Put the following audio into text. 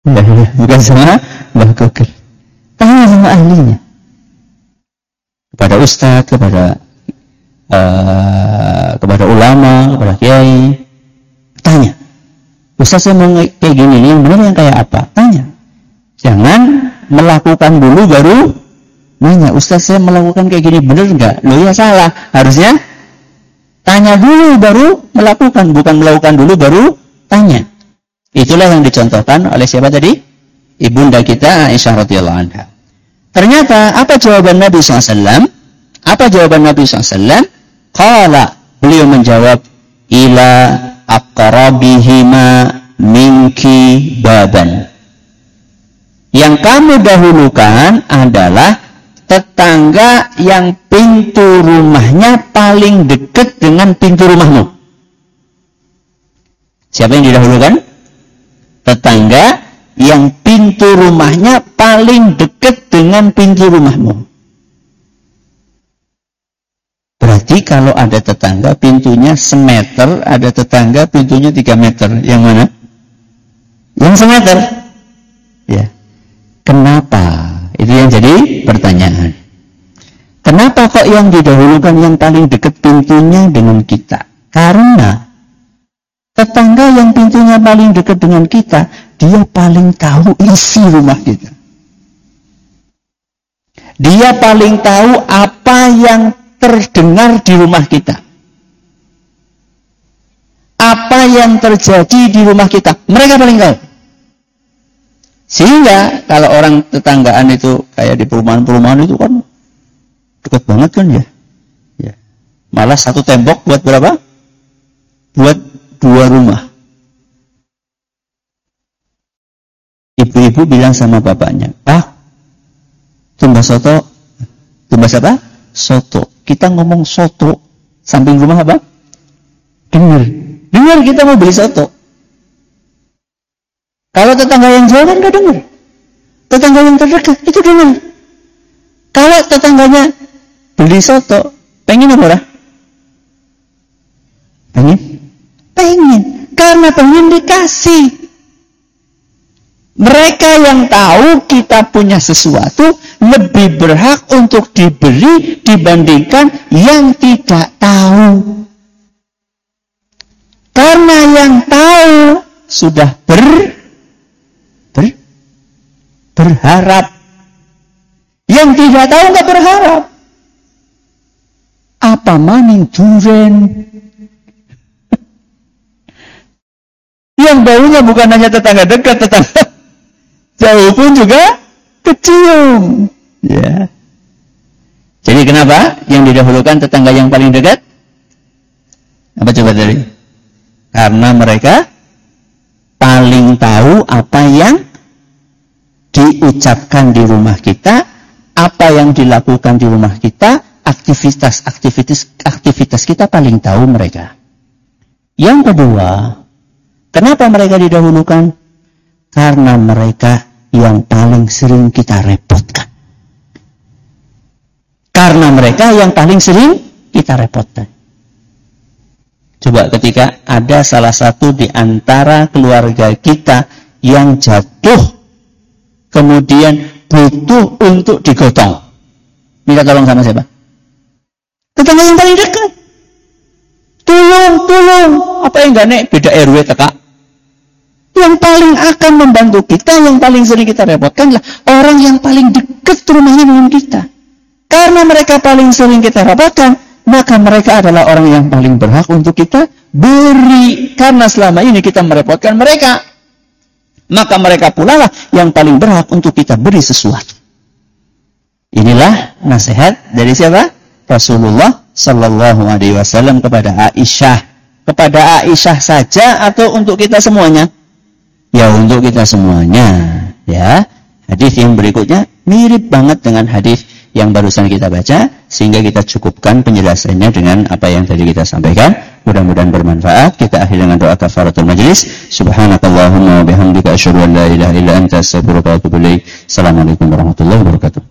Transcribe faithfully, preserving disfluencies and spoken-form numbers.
Ya, ya, bukan sama Mbah Google. Tanya sama ahlinya. Kepada ustadz, kepada uh, kepada ulama, kepada kiai. Tanya. Ustadz saya mau kayak gini, yang benar yang kayak apa? Tanya. Jangan melakukan dulu baru nanya. Ustadz saya melakukan kayak gini, benar enggak? Loh ya salah. Harusnya tanya dulu baru melakukan, bukan melakukan dulu baru tanya. Itulah yang dicontohkan oleh siapa tadi? Ibunda kita Aisyah radhiyallahu anha. Ternyata apa jawaban Nabi shallallahu alaihi wasallam? Apa jawaban Nabi shallallahu alaihi wasallam? Qala, beliau menjawab, ila aqrabihima minki baban. Yang kamu dahulukan adalah tetangga yang pintu rumahnya paling dekat dengan pintu rumahmu. Siapa yang didahulukan? Tetangga yang pintu rumahnya paling dekat dengan pintu rumahmu. Berarti kalau ada tetangga pintunya semeter, ada tetangga pintunya tiga meter. Yang mana? Yang semeter. Ya. Kenapa? Itu yang jadi pertanyaan. Kenapa kok yang didahulukan yang paling dekat pintunya dengan kita? Karena tetangga yang pintunya paling dekat dengan kita, dia paling tahu isi rumah kita. Dia paling tahu apa yang terdengar di rumah kita. Apa yang terjadi di rumah kita. Mereka paling tahu. Sehingga kalau orang tetanggaan itu kayak di perumahan-perumahan itu kan dekat banget kan ya. Ya. Malah satu tembok buat berapa? Buat dua rumah. Ibu-ibu bilang sama bapaknya, Pak, tumbas soto, tumbas apa? Soto. Kita ngomong soto, samping rumah apa? Dengar. Dengar kita mau beli soto. Kalau tetangga yang jauh kan gak dengar. Tetangga yang terdekat itu dengar. Kalau tetangganya beli soto, pengen apa lah? Pengen? Pengen. Karena pengen dikasih. Mereka yang tahu kita punya sesuatu lebih berhak untuk diberi dibandingkan yang tidak tahu. Karena yang tahu sudah ber, ber berharap. Yang tidak tahu nggak berharap. Apa maning duren? Yang baunya bukan hanya tetangga dekat, tetangga jauh pun juga kecium. Ya. Jadi kenapa yang didahulukan tetangga yang paling dekat? Apa coba tadi? Karena mereka paling tahu apa yang diucapkan di rumah kita, apa yang dilakukan di rumah kita, aktivitas-aktivitas aktivitas kita paling tahu mereka. Yang kedua, kenapa mereka didahulukan? Karena mereka yang paling sering kita repotkan. Karena mereka yang paling sering kita repotkan. Coba ketika ada salah satu di antara keluarga kita yang jatuh, kemudian butuh untuk digotong. Minta tolong sama siapa? Tetangga yang paling dekat. Tolong, tolong. Apa yang gak nek? Beda R W kakak. Yang paling akan membantu kita, yang paling sering kita repotkan adalah orang yang paling dekat rumahnya dengan kita. Karena mereka paling sering kita repotkan, maka mereka adalah orang yang paling berhak untuk kita beri. Karena selama ini kita merepotkan mereka, maka mereka pula lah yang paling berhak untuk kita beri sesuatu. Inilah nasihat dari siapa? Rasulullah Sallallahu Alaihi Wasallam kepada Aisyah. Kepada Aisyah saja atau untuk kita semuanya? Ya untuk kita semuanya. Ya, hadis yang berikutnya mirip banget dengan hadis yang barusan kita baca, sehingga kita cukupkan penjelasannya dengan apa yang tadi kita sampaikan. Mudah-mudahan bermanfaat. Kita akhiri dengan doa kafaratul majlis. Subhanakallahumma wa bihamdika asyhadu an la ilaha illa anta astaghfiruka wa atubu ilaik. Assalamualaikum warahmatullahi wabarakatuh.